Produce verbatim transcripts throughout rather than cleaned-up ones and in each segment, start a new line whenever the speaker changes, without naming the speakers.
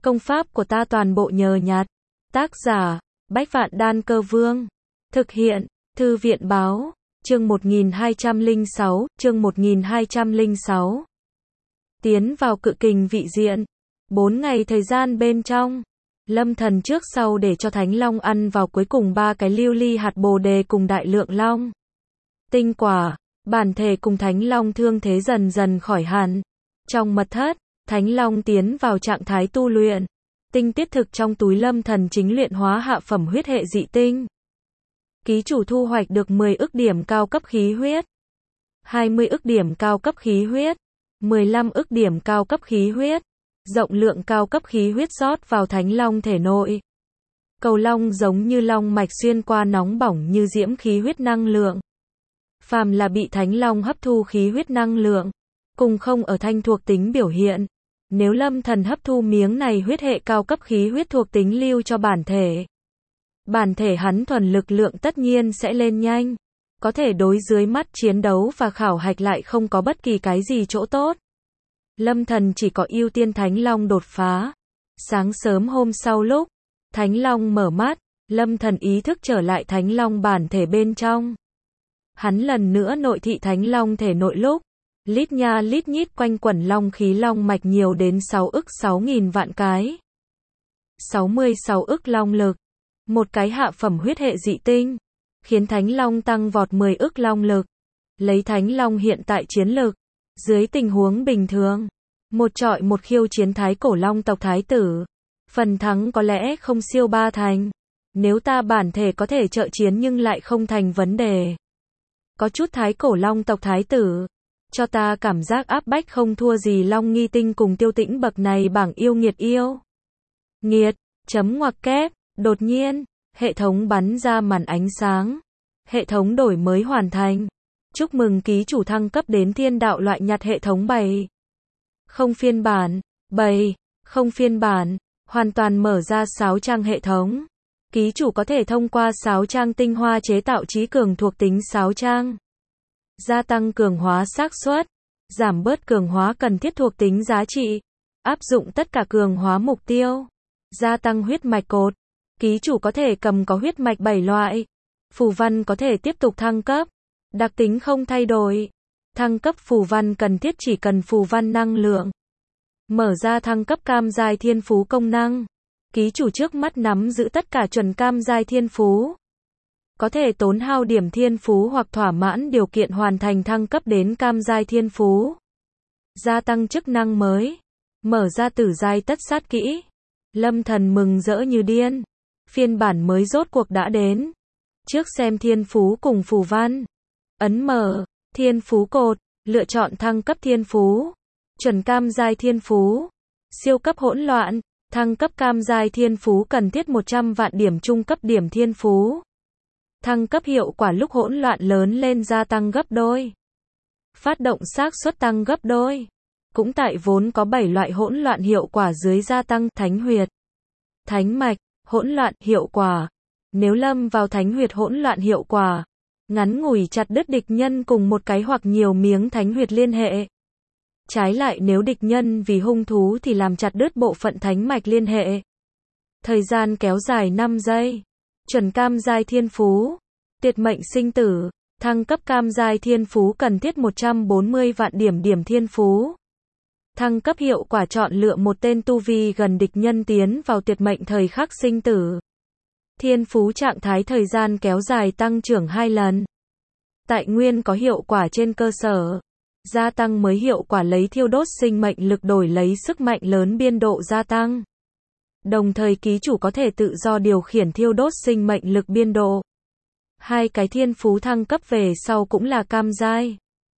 Công pháp của ta toàn bộ nhờ nhặt. Tác giả, Bách Vạn Đan Cơ Vương. Thực hiện, Thư viện Báo. Chương một nghìn hai trăm lẻ sáu, chương một nghìn hai trăm lẻ sáu. Tiến vào cự kình vị diện. Bốn ngày thời gian bên trong. Lâm Thần trước sau để cho Thánh Long ăn vào cuối cùng ba cái lưu ly hạt bồ đề cùng đại lượng long tinh quả. Bản thể cùng Thánh Long thương thế dần dần khỏi hẳn. Trong mật thất, Thánh Long tiến vào trạng thái tu luyện. Tinh tiết thực trong túi Lâm Thần chính luyện hóa hạ phẩm huyết hệ dị tinh. Ký chủ thu hoạch được mười ức điểm cao cấp khí huyết, hai mươi ức điểm cao cấp khí huyết, mười lăm ức điểm cao cấp khí huyết. Rộng lượng cao cấp khí huyết rót vào Thánh Long thể nội. Cầu long giống như long mạch xuyên qua nóng bỏng như diễm khí huyết năng lượng. Phàm là bị Thánh Long hấp thu khí huyết năng lượng, cùng không ở thanh thuộc tính biểu hiện. Nếu Lâm Thần hấp thu miếng này huyết hệ cao cấp khí huyết thuộc tính lưu cho bản thể, bản thể hắn thuần lực lượng tất nhiên sẽ lên nhanh. Có thể đối dưới mắt chiến đấu và khảo hạch lại không có bất kỳ cái gì chỗ tốt. Lâm Thần chỉ có ưu tiên Thánh Long đột phá. Sáng sớm hôm sau lúc Thánh Long mở mắt, Lâm Thần ý thức trở lại Thánh Long bản thể bên trong. Hắn lần nữa nội thị Thánh Long thể nội lúc lít nha lít nhít quanh quẩn long khí long mạch nhiều đến sáu ức sáu nghìn vạn cái. sáu mươi sáu ức long lực. Một cái hạ phẩm huyết hệ dị tinh, khiến Thánh Long tăng vọt mười ức long lực. Lấy Thánh Long hiện tại chiến lực, dưới tình huống bình thường, một trọi một khiêu chiến thái cổ long tộc thái tử, phần thắng có lẽ không siêu ba thành. Nếu ta bản thể có thể trợ chiến nhưng lại không thành vấn đề. Có chút thái cổ long tộc thái tử, cho ta cảm giác áp bách không thua gì Long Nghi Tinh cùng Tiêu Tĩnh bậc này bảng yêu nghiệt yêu. Nghiệt, chấm ngoặc kép, đột nhiên, hệ thống bắn ra màn ánh sáng. Hệ thống đổi mới hoàn thành. Chúc mừng ký chủ thăng cấp đến thiên đạo loại nhặt hệ thống bảy. Không phiên bản, bảy, không phiên bản, hoàn toàn mở ra sáu trang hệ thống. Ký chủ có thể thông qua sáu trang tinh hoa chế tạo trí cường thuộc tính sáu trang. Gia tăng cường hóa xác suất, giảm bớt cường hóa cần thiết thuộc tính giá trị, áp dụng tất cả cường hóa mục tiêu, gia tăng huyết mạch cột. Ký chủ có thể cầm có huyết mạch bảy loại. Phù văn có thể tiếp tục thăng cấp. Đặc tính không thay đổi. Thăng cấp phù văn cần thiết chỉ cần phù văn năng lượng. Mở ra thăng cấp cam giai thiên phú công năng. Ký chủ trước mắt nắm giữ tất cả chuẩn cam giai thiên phú. Có thể tốn hao điểm thiên phú hoặc thỏa mãn điều kiện hoàn thành thăng cấp đến cam giai thiên phú. Gia tăng chức năng mới. Mở ra tử giai tất sát kỹ. Lâm Thần mừng rỡ như điên. Phiên bản mới rốt cuộc đã đến. Trước xem thiên phú cùng phù văn. Ấn mở, thiên phú cột, lựa chọn thăng cấp thiên phú. Chuẩn cam giai thiên phú. Siêu cấp hỗn loạn, thăng cấp cam giai thiên phú cần thiết một trăm vạn điểm trung cấp điểm thiên phú. Thăng cấp hiệu quả lúc hỗn loạn lớn lên gia tăng gấp đôi. Phát động xác suất tăng gấp đôi. Cũng tại vốn có bảy loại hỗn loạn hiệu quả dưới gia tăng thánh huyệt, thánh mạch, hỗn loạn hiệu quả. Nếu lâm vào thánh huyệt hỗn loạn hiệu quả, ngắn ngủi chặt đứt địch nhân cùng một cái hoặc nhiều miếng thánh huyệt liên hệ. Trái lại nếu địch nhân vì hung thú thì làm chặt đứt bộ phận thánh mạch liên hệ. Thời gian kéo dài năm giây. Chuẩn cam giai thiên phú. Tiệt mệnh sinh tử. Thăng cấp cam giai thiên phú cần thiết một trăm bốn mươi vạn điểm điểm thiên phú. Thăng cấp hiệu quả chọn lựa một tên tu vi gần địch nhân tiến vào tuyệt mệnh thời khắc sinh tử. Thiên phú trạng thái thời gian kéo dài tăng trưởng hai lần. Tại nguyên có hiệu quả trên cơ sở. Gia tăng mới hiệu quả lấy thiêu đốt sinh mệnh lực đổi lấy sức mạnh lớn biên độ gia tăng. Đồng thời ký chủ có thể tự do điều khiển thiêu đốt sinh mệnh lực biên độ. Hai cái thiên phú thăng cấp về sau cũng là cam giai.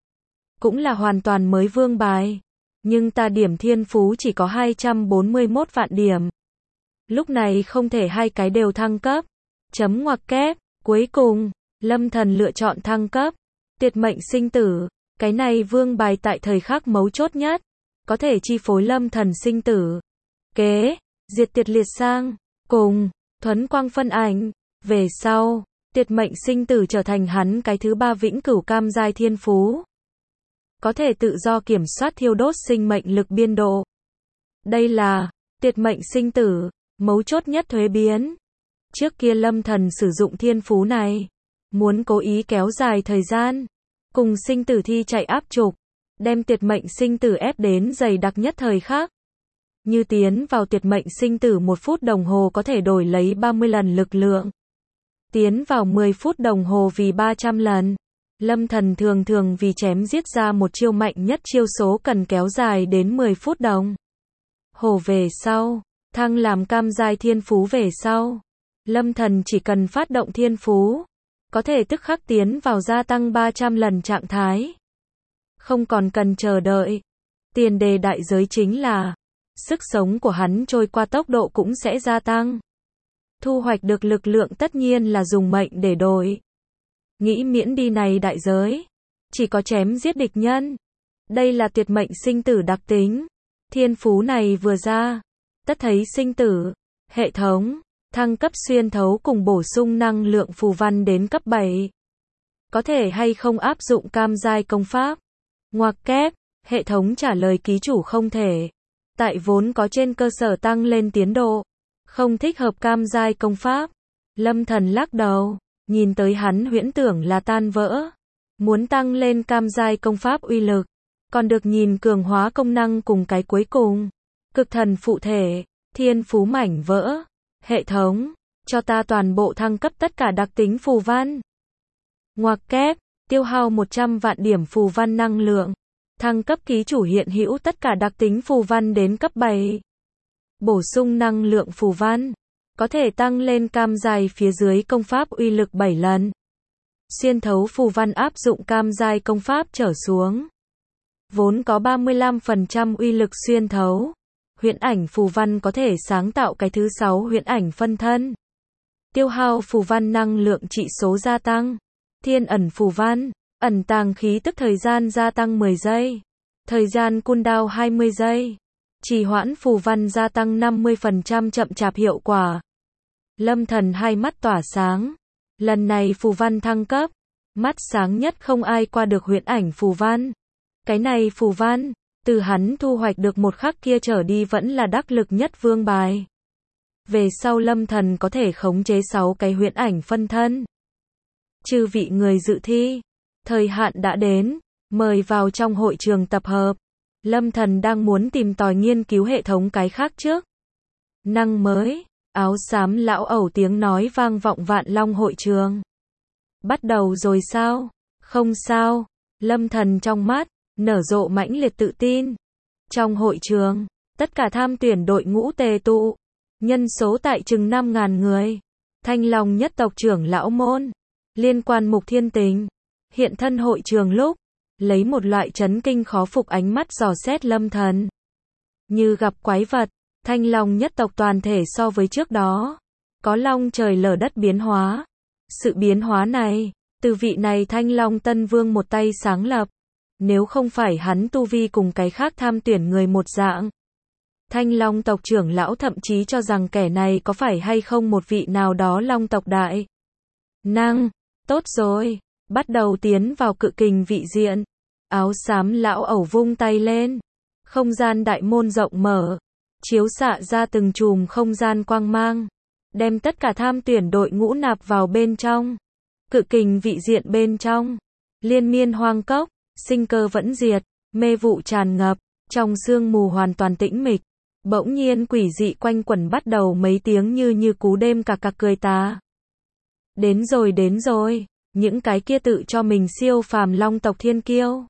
Cũng là hoàn toàn mới vương bài. Nhưng ta điểm thiên phú chỉ có hai trăm bốn mươi mốt vạn điểm. Lúc này không thể hai cái đều thăng cấp. Chấm ngoặc kép. Cuối cùng, Lâm Thần lựa chọn thăng cấp. Tiệt mệnh sinh tử. Cái này vương bài tại thời khắc mấu chốt nhất. Có thể chi phối Lâm Thần sinh tử. Kế. Diệt tiệt liệt sang. Cùng. Thuấn quang phân ảnh. Về sau, tiệt mệnh sinh tử trở thành hắn cái thứ ba vĩnh cửu cam giai thiên phú. Có thể tự do kiểm soát thiêu đốt sinh mệnh lực biên độ. Đây là Tiệt mệnh sinh tử, mấu chốt nhất thuế biến. Trước kia Lâm Thần sử dụng thiên phú này, muốn cố ý kéo dài thời gian, cùng sinh tử thi chạy áp trục, đem tiệt mệnh sinh tử ép đến dày đặc nhất thời khắc. Như tiến vào tiệt mệnh sinh tử một phút đồng hồ có thể đổi lấy ba mươi lần lực lượng. Tiến vào mười phút đồng hồ vì ba trăm lần. Lâm Thần thường thường vì chém giết ra một chiêu mạnh nhất chiêu số cần kéo dài đến mười phút đồng hồ về sau. Thăng làm cam giai thiên phú về sau. Lâm Thần chỉ cần phát động thiên phú, có thể tức khắc tiến vào gia tăng ba trăm lần trạng thái. Không còn cần chờ đợi. Tiền đề đại giới chính là sức sống của hắn trôi qua tốc độ cũng sẽ gia tăng. Thu hoạch được lực lượng tất nhiên là dùng mệnh để đổi. Nghĩ miễn đi này đại giới, chỉ có chém giết địch nhân. Đây là tuyệt mệnh sinh tử đặc tính. Thiên phú này vừa ra, tất thấy sinh tử. Hệ thống, thăng cấp xuyên thấu cùng bổ sung năng lượng phù văn đến cấp bảy. Có thể hay không áp dụng cam giai công pháp? Ngoặc kép, hệ thống trả lời ký chủ không thể. Tại vốn có trên cơ sở tăng lên tiến độ, không thích hợp cam giai công pháp. Lâm Thần lắc đầu, nhìn tới hắn huyễn tưởng là tan vỡ. Muốn tăng lên cam giai công pháp uy lực, còn được nhìn cường hóa công năng cùng cái cuối cùng. Cực thần phụ thể, thiên phú mảnh vỡ. Hệ thống, cho ta toàn bộ thăng cấp tất cả đặc tính phù văn. Ngoặc kép, tiêu hao một trăm vạn điểm phù văn năng lượng. Thăng cấp ký chủ hiện hữu tất cả đặc tính phù văn đến cấp bảy. Bổ sung năng lượng phù văn, có thể tăng lên cam giai phía dưới công pháp uy lực bảy lần. Xuyên thấu phù văn áp dụng cam giai công pháp trở xuống. Vốn có ba mươi lăm phần trăm uy lực xuyên thấu. Huyễn ảnh phù văn có thể sáng tạo cái thứ sáu huyễn ảnh phân thân. Tiêu hao phù văn năng lượng trị số gia tăng. Thiên ẩn phù văn, ẩn tàng khí tức thời gian gia tăng mười giây. Thời gian cooldown hai mươi giây. Trì hoãn phù văn gia tăng năm mươi phần trăm chậm chạp hiệu quả. Lâm Thần hai mắt tỏa sáng. Lần này phù văn thăng cấp, mắt sáng nhất không ai qua được huyễn ảnh phù văn. Cái này phù văn, từ hắn thu hoạch được một khắc kia trở đi vẫn là đắc lực nhất vương bài. Về sau Lâm Thần có thể khống chế sáu cái huyễn ảnh phân thân. Chư vị người dự thi, thời hạn đã đến, mời vào trong hội trường tập hợp. Lâm Thần đang muốn tìm tòi nghiên cứu hệ thống cái khác trước. Năng mới, áo xám lão ẩu tiếng nói vang vọng Vạn Long hội trường. Bắt đầu rồi sao? Không sao. Lâm Thần trong mắt nở rộ mãnh liệt tự tin. Trong hội trường, tất cả tham tuyển đội ngũ tề tụ, nhân số tại chừng năm ngàn người. Thanh Long nhất tộc trưởng lão môn, liên quan Mục Thiên Tình, hiện thân hội trường lúc, lấy một loại chấn kinh khó phục ánh mắt dò xét Lâm Thần. Như gặp quái vật, Thanh Long nhất tộc toàn thể so với trước đó, có long trời lở đất biến hóa. Sự biến hóa này, từ vị này Thanh Long Tân Vương một tay sáng lập. Nếu không phải hắn tu vi cùng cái khác tham tuyển người một dạng. Thanh Long tộc trưởng lão thậm chí cho rằng kẻ này có phải hay không một vị nào đó Long tộc đại năng. Tốt rồi, bắt đầu tiến vào cự kình vị diện. Áo xám lão ẩu vung tay lên. Không gian đại môn rộng mở, chiếu xạ ra từng chùm không gian quang mang, đem tất cả tham tuyển đội ngũ nạp vào bên trong. Cự kình vị diện bên trong, liên miên hoang cốc, sinh cơ vẫn diệt, mê vụ tràn ngập, trong sương mù hoàn toàn tĩnh mịch. Bỗng nhiên quỷ dị quanh quẩn bắt đầu mấy tiếng như như cú đêm cà cà cười tà. Đến rồi đến rồi, những cái kia tự cho mình siêu phàm long tộc thiên kiêu.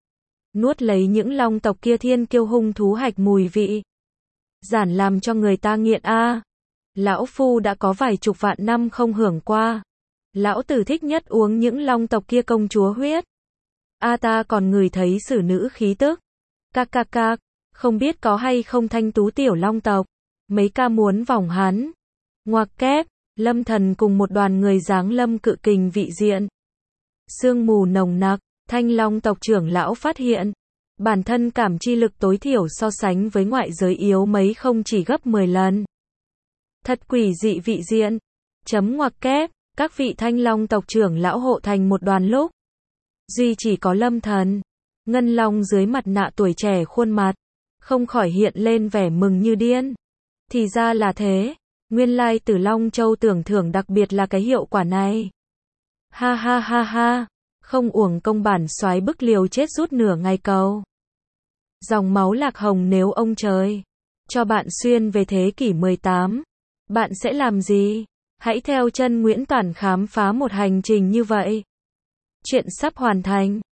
Nuốt lấy những long tộc kia thiên kiêu hung thú hạch mùi vị. Giản làm cho người ta nghiện a. À. Lão phu đã có vài chục vạn năm không hưởng qua. Lão tử thích nhất uống những long tộc kia công chúa huyết. A à, ta còn ngửi thấy sử nữ khí tức. Cạc cạc cạc, không biết có hay không thanh tú tiểu long tộc. Mấy ca muốn vòng hắn. Ngoặc kép, Lâm Thần cùng một đoàn người giáng lâm cự kình vị diện. Sương mù nồng nặc, Thanh Long tộc trưởng lão phát hiện. Bản thân cảm chi lực tối thiểu so sánh với ngoại giới yếu mấy không chỉ gấp mười lần. Thật quỷ dị vị diện. Chấm ngoặc kép, các vị Thanh Long tộc trưởng lão hộ thành một đoàn lúc. Duy chỉ có Lâm Thần. Ngân Long dưới mặt nạ tuổi trẻ khuôn mặt. Không khỏi hiện lên vẻ mừng như điên. Thì ra là thế. Nguyên lai Tử Long Châu tưởng thưởng đặc biệt là cái hiệu quả này. Ha ha ha ha. Không uổng công bản soái bức liều chết rút nửa ngày cầu. Dòng máu lạc hồng nếu ông trời cho bạn xuyên về thế kỷ mười tám, bạn sẽ làm gì? Hãy theo chân Nguyễn Toản khám phá một hành trình như vậy. Chuyện sắp hoàn thành.